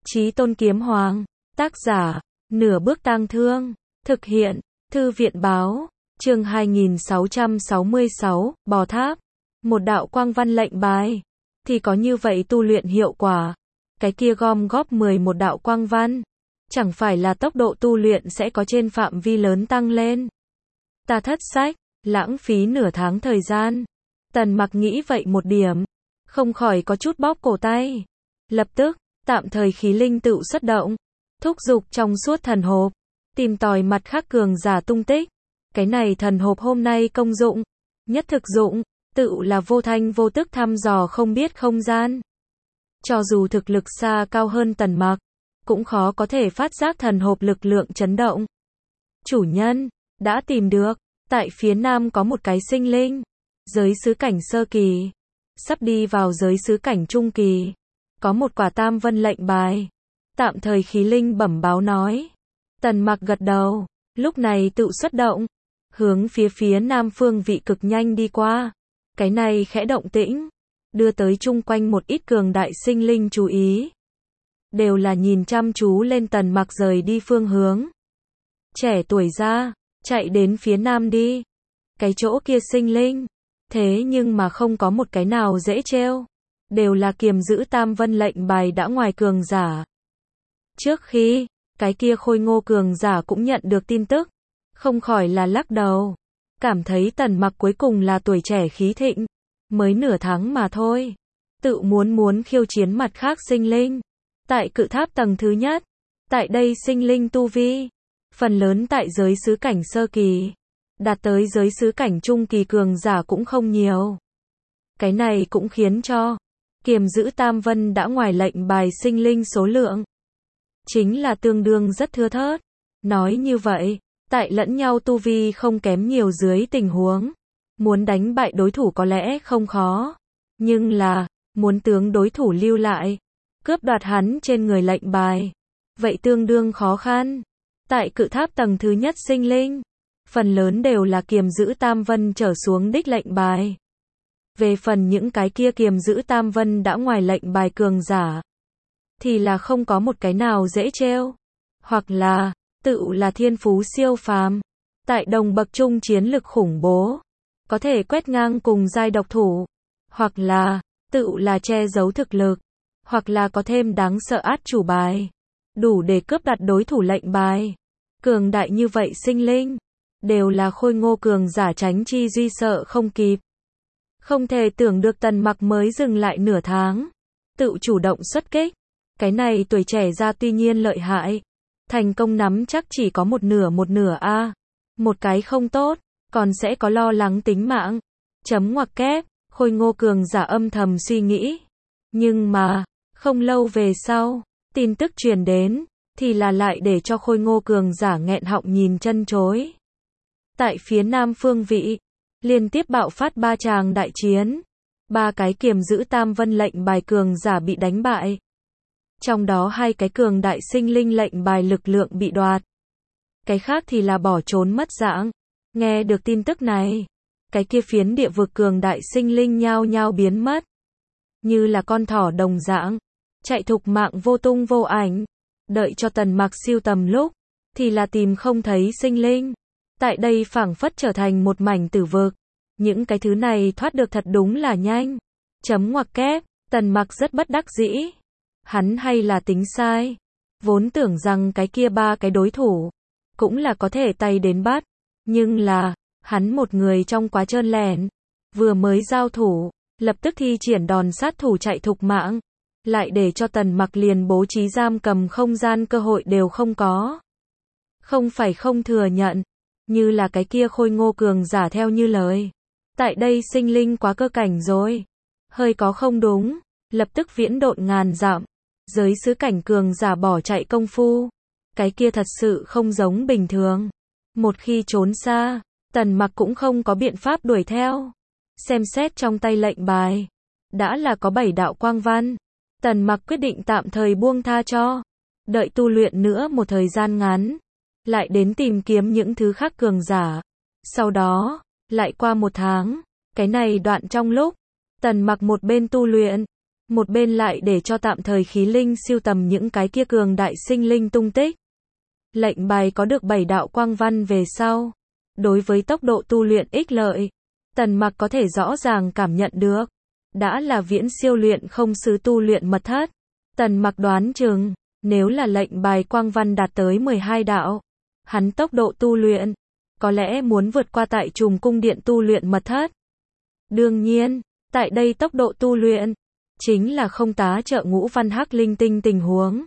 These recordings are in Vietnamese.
Chí Tôn Kiếm Hoàng. Tác giả, Nửa Bước Tang Thương. Thực hiện, Thư viện báo. Chương 2666, Bò Tháp. Một đạo quang văn lệnh bài. Thì có như vậy tu luyện hiệu quả. Cái kia gom góp 11 đạo quang văn. Chẳng phải là tốc độ tu luyện sẽ có trên phạm vi lớn tăng lên. Ta thất sách, lãng phí nửa tháng thời gian. Tần Mặc nghĩ vậy một điểm. Không khỏi có chút bóp cổ tay. Lập tức, tạm thời khí linh tựu xuất động. Thúc giục trong suốt thần hộp. Tìm tòi mặt khác cường giả tung tích. Cái này thần hộp hôm nay công dụng. Nhất thực dụng, tựu là vô thanh vô tức thăm dò không biết không gian. Cho dù thực lực xa cao hơn Tần Mặc, cũng khó có thể phát giác thần hộp lực lượng chấn động. Chủ nhân, đã tìm được. Tại phía nam có một cái sinh linh. Giới xứ cảnh sơ kỳ. Sắp đi vào giới xứ cảnh trung kỳ. Có một quả tam vân lệnh bài. Tạm thời khí linh bẩm báo nói. Tần Mặc gật đầu. Lúc này tự xuất động. Hướng phía nam phương vị cực nhanh đi qua. Cái này khẽ động tĩnh. Đưa tới chung quanh một ít cường đại sinh linh chú ý. Đều là nhìn chăm chú lên Tần Mặc rời đi phương hướng. Trẻ tuổi ra, chạy đến phía nam đi. Cái chỗ kia sinh linh. Thế nhưng mà không có một cái nào dễ trêu. Đều là kiềm giữ tam vân lệnh bài đã ngoài cường giả. Trước khi, cái kia khôi ngô cường giả cũng nhận được tin tức. Không khỏi là lắc đầu. Cảm thấy Tần Mặc cuối cùng là tuổi trẻ khí thịnh. Mới nửa tháng mà thôi. Tự muốn khiêu chiến mặt khác sinh linh. Tại cự tháp tầng thứ nhất. Tại đây sinh linh tu vi. Phần lớn tại giới xứ cảnh sơ kỳ. Đạt tới giới xứ cảnh trung kỳ cường giả cũng không nhiều. Cái này cũng khiến cho kiềm giữ tam vân đã ngoài lệnh bài sinh linh số lượng. Chính là tương đương rất thưa thớt. Nói như vậy, tại lẫn nhau tu vi không kém nhiều dưới tình huống. Muốn đánh bại đối thủ có lẽ không khó. Nhưng là, muốn tướng đối thủ lưu lại. Cướp đoạt hắn trên người lệnh bài. Vậy tương đương khó khăn. Tại cự tháp tầng thứ nhất sinh linh. Phần lớn đều là kiềm giữ tam vân trở xuống đích lệnh bài. Về phần những cái kia kiềm giữ tam vân đã ngoài lệnh bài cường giả. Thì là không có một cái nào dễ trêu. Hoặc là, tự là thiên phú siêu phàm. Tại đồng bậc trung chiến lực khủng bố. Có thể quét ngang cùng giai độc thủ. Hoặc là, tự là che giấu thực lực. Hoặc là có thêm đáng sợ át chủ bài. Đủ để cướp đoạt đối thủ lệnh bài. Cường đại như vậy sinh linh. Đều là khôi ngô cường giả tránh chi duy sợ không kịp. Không thể tưởng được Tần Mặc mới dừng lại nửa tháng. Tự chủ động xuất kích. Cái này tuổi trẻ ra tuy nhiên lợi hại. Thành công nắm chắc chỉ có một nửa a. Một cái không tốt, còn sẽ có lo lắng tính mạng. Chấm ngoặc kép, khôi ngô cường giả âm thầm suy nghĩ. Nhưng mà, không lâu về sau, tin tức truyền đến, thì là lại để cho khôi ngô cường giả nghẹn họng nhìn chân chối. Tại phía nam phương vị, liên tiếp bạo phát 3 tràng đại chiến. 3 cái kiềm giữ tam vân lệnh bài cường giả bị đánh bại. Trong đó 2 cái cường đại sinh linh lệnh bài lực lượng bị đoạt. Cái khác thì là bỏ trốn mất dạng. Nghe được tin tức này, cái kia phiến địa vực cường đại sinh linh nhao nhao biến mất. Như là con thỏ đồng dạng, chạy thục mạng vô tung vô ảnh. Đợi cho Tần Mặc siêu tầm lúc, thì là tìm không thấy sinh linh. Tại đây phảng phất trở thành một mảnh tử vực. Những cái thứ này thoát được thật đúng là nhanh. Chấm ngoặc kép, Tần Mặc rất bất đắc dĩ. Hắn hay là tính sai. Vốn tưởng rằng cái kia 3 cái đối thủ, cũng là có thể tay đến bắt. Nhưng là, hắn một người trong quá trơn lẻn. Vừa mới giao thủ, lập tức thi triển đòn sát thủ chạy thục mạng. Lại để cho Tần Mặc liền bố trí giam cầm không gian cơ hội đều không có. Không phải không thừa nhận. Như là cái kia khôi ngô cường giả theo như lời. Tại đây sinh linh quá cơ cảnh rồi. Hơi có không đúng. Lập tức viễn độn ngàn dặm. Giới xứ cảnh cường giả bỏ chạy công phu. Cái kia thật sự không giống bình thường. Một khi trốn xa, Tần Mặc cũng không có biện pháp đuổi theo. Xem xét trong tay lệnh bài. Đã là có 7 đạo quang văn. Tần Mặc quyết định tạm thời buông tha cho. Đợi tu luyện nữa một thời gian ngắn. Lại đến tìm kiếm những thứ khác cường giả. Sau đó, lại qua 1 tháng. Cái này đoạn trong lúc, Tần Mặc một bên tu luyện, một bên lại để cho tạm thời khí linh siêu tầm những cái kia cường đại sinh linh tung tích. Lệnh bài có được 7 đạo quang văn về sau. Đối với tốc độ tu luyện ích lợi, Tần Mặc có thể rõ ràng cảm nhận được. Đã là viễn siêu luyện không sứ tu luyện mật thất. Tần Mặc đoán chừng, nếu là lệnh bài quang văn đạt tới 12 đạo, hắn tốc độ tu luyện, có lẽ muốn vượt qua tại Trùm cung điện tu luyện mật thất. Đương nhiên, tại đây tốc độ tu luyện, chính là không tá trợ ngũ văn hắc linh tinh tình huống.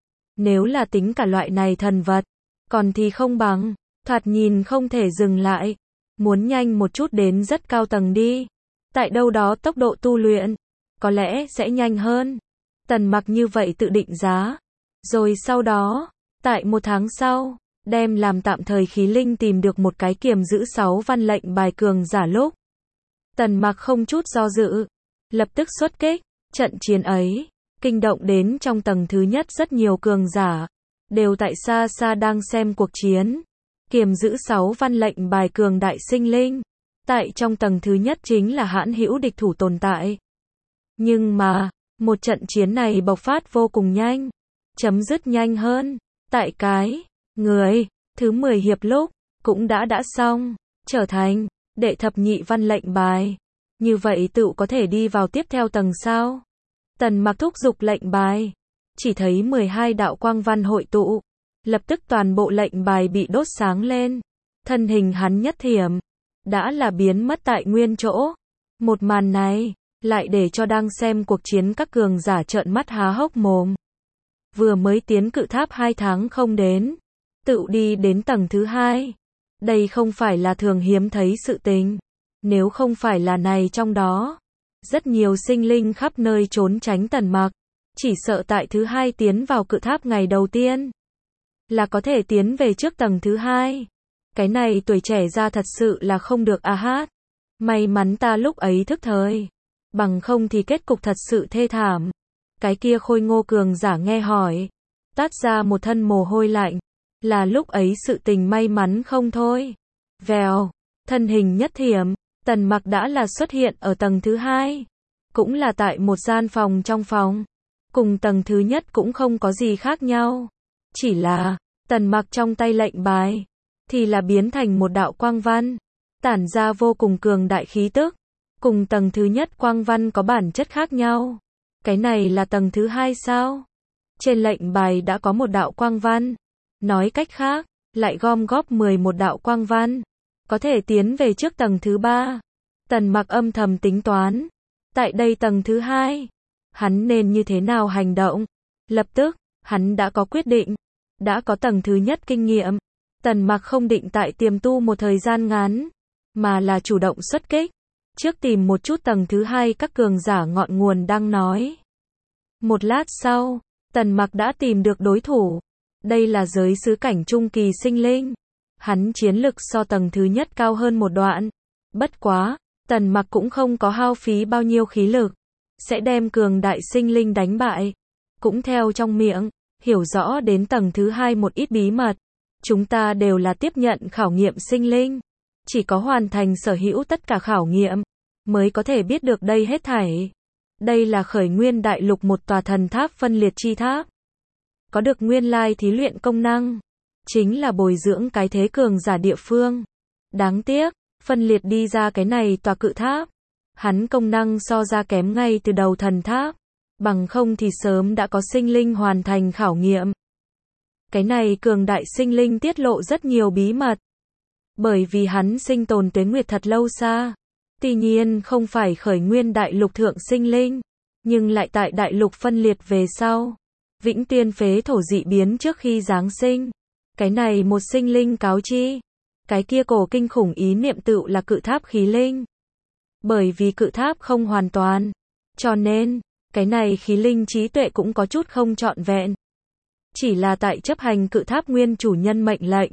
Nếu là tính cả loại này thần vật, còn thì không bằng, thoạt nhìn không thể dừng lại. Muốn nhanh một chút đến rất cao tầng đi. Tại đâu đó tốc độ tu luyện, có lẽ sẽ nhanh hơn. Tần Mặc như vậy tự định giá. Rồi sau đó, tại 1 tháng sau, đem làm tạm thời khí linh tìm được một cái kiềm giữ 6 văn lệnh bài cường giả lúc. Tần Mặc không chút do dự, lập tức xuất kích. Trận chiến ấy, kinh động đến trong tầng thứ nhất rất nhiều cường giả, đều tại xa xa đang xem cuộc chiến. Kiềm giữ 6 văn lệnh bài cường đại sinh linh, tại trong tầng thứ nhất chính là hãn hữu địch thủ tồn tại. Nhưng mà, một trận chiến này bộc phát vô cùng nhanh, chấm dứt nhanh hơn, tại cái người thứ 10 hiệp lúc, cũng đã xong, trở thành đệ thập nhị văn lệnh bài. Như vậy tự có thể đi vào tiếp theo tầng sao? Tần Mặc thúc giục lệnh bài, chỉ thấy 12 đạo quang văn hội tụ, lập tức toàn bộ lệnh bài bị đốt sáng lên, thân hình hắn nhất thiểm, đã là biến mất tại nguyên chỗ. Một màn này, lại để cho đang xem cuộc chiến các cường giả trợn mắt há hốc mồm. Vừa mới tiến cự tháp 2 tháng không đến, tự đi đến tầng thứ 2. Đây không phải là thường hiếm thấy sự tình. Nếu không phải là này trong đó, rất nhiều sinh linh khắp nơi trốn tránh Tần Mặc, chỉ sợ tại thứ 2 tiến vào cự tháp ngày đầu tiên, là có thể tiến về trước tầng thứ 2. Cái này tuổi trẻ ra thật sự là không được a hát. May mắn ta lúc ấy thức thời, bằng không thì kết cục thật sự thê thảm. Cái kia khôi ngô cường giả nghe hỏi, tát ra một thân mồ hôi lạnh, là lúc ấy sự tình may mắn không thôi. Vèo, thân hình nhất thiểm, Tần Mặc đã là xuất hiện ở tầng thứ 2, cũng là tại một gian phòng trong phòng, cùng tầng thứ nhất cũng không có gì khác nhau, chỉ là Tần Mặc trong tay lệnh bài thì là biến thành một đạo quang văn, tản ra vô cùng cường đại khí tức, cùng tầng thứ nhất quang văn có bản chất khác nhau. Cái này là tầng thứ 2 sao? Trên lệnh bài đã có một đạo quang văn, nói cách khác, lại gom góp 11 đạo quang văn, có thể tiến về trước tầng thứ 3. Tần Mặc âm thầm tính toán, tại đây tầng thứ 2, hắn nên như thế nào hành động? Lập tức, hắn đã có quyết định, đã có tầng thứ nhất kinh nghiệm. Tần Mặc không định tại tiềm tu một thời gian ngắn, mà là chủ động xuất kích, trước tìm một chút tầng thứ 2 các cường giả ngọn nguồn đang nói. Một lát sau, Tần Mặc đã tìm được đối thủ. Đây là giới sứ cảnh trung kỳ sinh linh. Hắn chiến lực so tầng thứ nhất cao hơn một đoạn. Bất quá, Tần Mặc cũng không có hao phí bao nhiêu khí lực, sẽ đem cường đại sinh linh đánh bại. Cũng theo trong miệng, hiểu rõ đến tầng thứ 2 một ít bí mật. Chúng ta đều là tiếp nhận khảo nghiệm sinh linh. Chỉ có hoàn thành sở hữu tất cả khảo nghiệm, mới có thể biết được đây hết thảy. Đây là khởi nguyên đại lục một tòa thần tháp phân liệt chi tháp. Có được nguyên lai thí luyện công năng, chính là bồi dưỡng cái thế cường giả địa phương. Đáng tiếc, phân liệt đi ra cái này tòa cự tháp, hắn công năng so ra kém ngay từ đầu thần tháp, bằng không thì sớm đã có sinh linh hoàn thành khảo nghiệm. Cái này cường đại sinh linh tiết lộ rất nhiều bí mật, bởi vì hắn sinh tồn tuế nguyệt thật lâu xa. Tuy nhiên không phải khởi nguyên đại lục thượng sinh linh, nhưng lại tại đại lục phân liệt về sau, vĩnh tuyên phế thổ dị biến trước khi giáng sinh. Cái này một sinh linh cáo chi, cái kia cổ kinh khủng ý niệm tựu là cự tháp khí linh. Bởi vì cự tháp không hoàn toàn, cho nên, cái này khí linh trí tuệ cũng có chút không trọn vẹn. Chỉ là tại chấp hành cự tháp nguyên chủ nhân mệnh lệnh.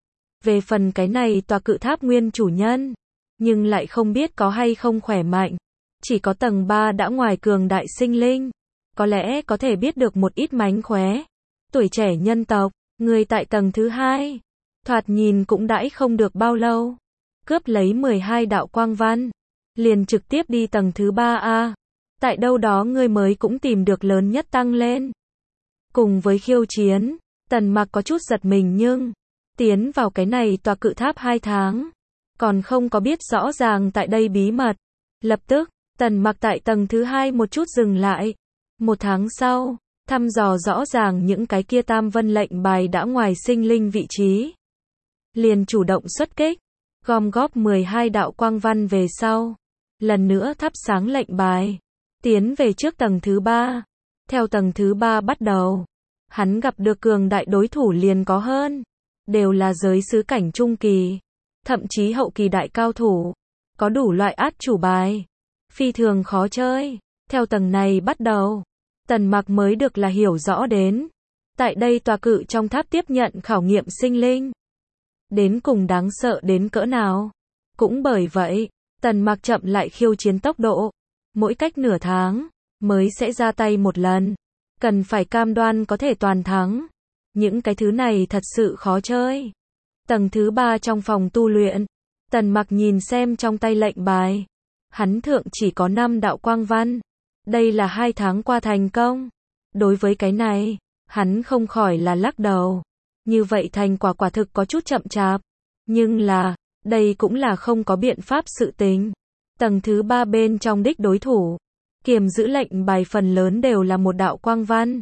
Về phần cái này tòa cự tháp nguyên chủ nhân, nhưng lại không biết có hay không khỏe mạnh. Chỉ có tầng 3 đã ngoài cường đại sinh linh, có lẽ có thể biết được một ít mánh khóe. Tuổi trẻ nhân tộc, người tại tầng thứ 2, thoạt nhìn cũng đãi không được bao lâu, cướp lấy 12 đạo quang văn, liền trực tiếp đi tầng thứ 3A. Tại đâu đó ngươi mới cũng tìm được lớn nhất tăng lên. Cùng với khiêu chiến, Tần Mặc có chút giật mình nhưng tiến vào cái này tòa cự tháp 2 tháng, còn không có biết rõ ràng tại đây bí mật. Lập tức, Tần Mặc tại tầng thứ 2 một chút dừng lại. 1 tháng sau, thăm dò rõ ràng những cái kia tam vân lệnh bài đã ngoài sinh linh vị trí. Liền chủ động xuất kích, gom góp 12 đạo quang văn về sau. Lần nữa thắp sáng lệnh bài, tiến về trước tầng thứ 3. Theo tầng thứ 3 bắt đầu, hắn gặp được cường đại đối thủ liền có hơn. Đều là giới sứ cảnh trung kỳ, thậm chí hậu kỳ đại cao thủ. Có đủ loại át chủ bài, phi thường khó chơi. Theo tầng này bắt đầu, Tần Mặc mới được là hiểu rõ đến. Tại đây tòa cự trong tháp tiếp nhận khảo nghiệm sinh linh. Đến cùng đáng sợ đến cỡ nào. Cũng bởi vậy, Tần Mặc chậm lại khiêu chiến tốc độ. Mỗi cách nửa tháng, mới sẽ ra tay một lần. Cần phải cam đoan có thể toàn thắng. Những cái thứ này thật sự khó chơi. Tầng thứ 3 trong phòng tu luyện. Tần Mặc nhìn xem trong tay lệnh bài. Hắn thượng chỉ có 5 đạo quang văn. Đây là 2 tháng qua thành công. Đối với cái này, hắn không khỏi là lắc đầu. Như vậy thành quả quả thực có chút chậm chạp. Nhưng là, đây cũng là không có biện pháp sự tình. Tầng thứ 3 bên trong đích đối thủ. Kiềm giữ lệnh bài phần lớn đều là 1 đạo quang văn.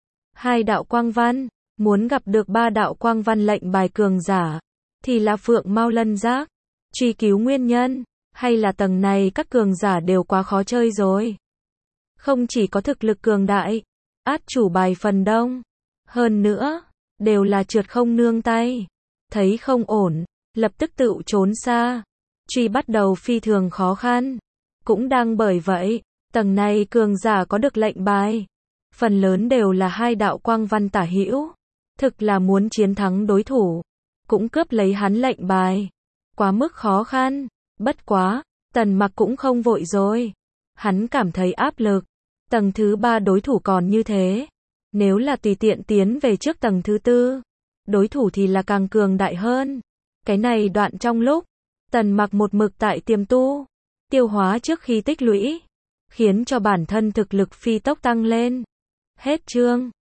2 đạo quang văn. Muốn gặp được 3 đạo quang văn lệnh bài cường giả. Thì là phượng mau lân giác. Truy cứu nguyên nhân. Hay là tầng này các cường giả đều quá khó chơi rồi. Không chỉ có thực lực cường đại, át chủ bài phần đông. Hơn nữa, đều là trượt không nương tay. Thấy không ổn, lập tức tự trốn xa. Truy bắt đầu phi thường khó khăn. Cũng đang bởi vậy, tầng này cường giả có được lệnh bài. Phần lớn đều là 2 đạo quang văn tả hữu. Thực là muốn chiến thắng đối thủ. Cũng cướp lấy hắn lệnh bài. Quá mức khó khăn. Bất quá, Tần Mặc cũng không vội rồi. Hắn cảm thấy áp lực. Tầng thứ 3 đối thủ còn như thế. Nếu là tùy tiện tiến về trước tầng thứ 4, đối thủ thì là càng cường đại hơn. Cái này đoạn trong lúc, Tần Mặc một mực tại tiềm tu, tiêu hóa trước khi tích lũy, khiến cho bản thân thực lực phi tốc tăng lên. Hết chương.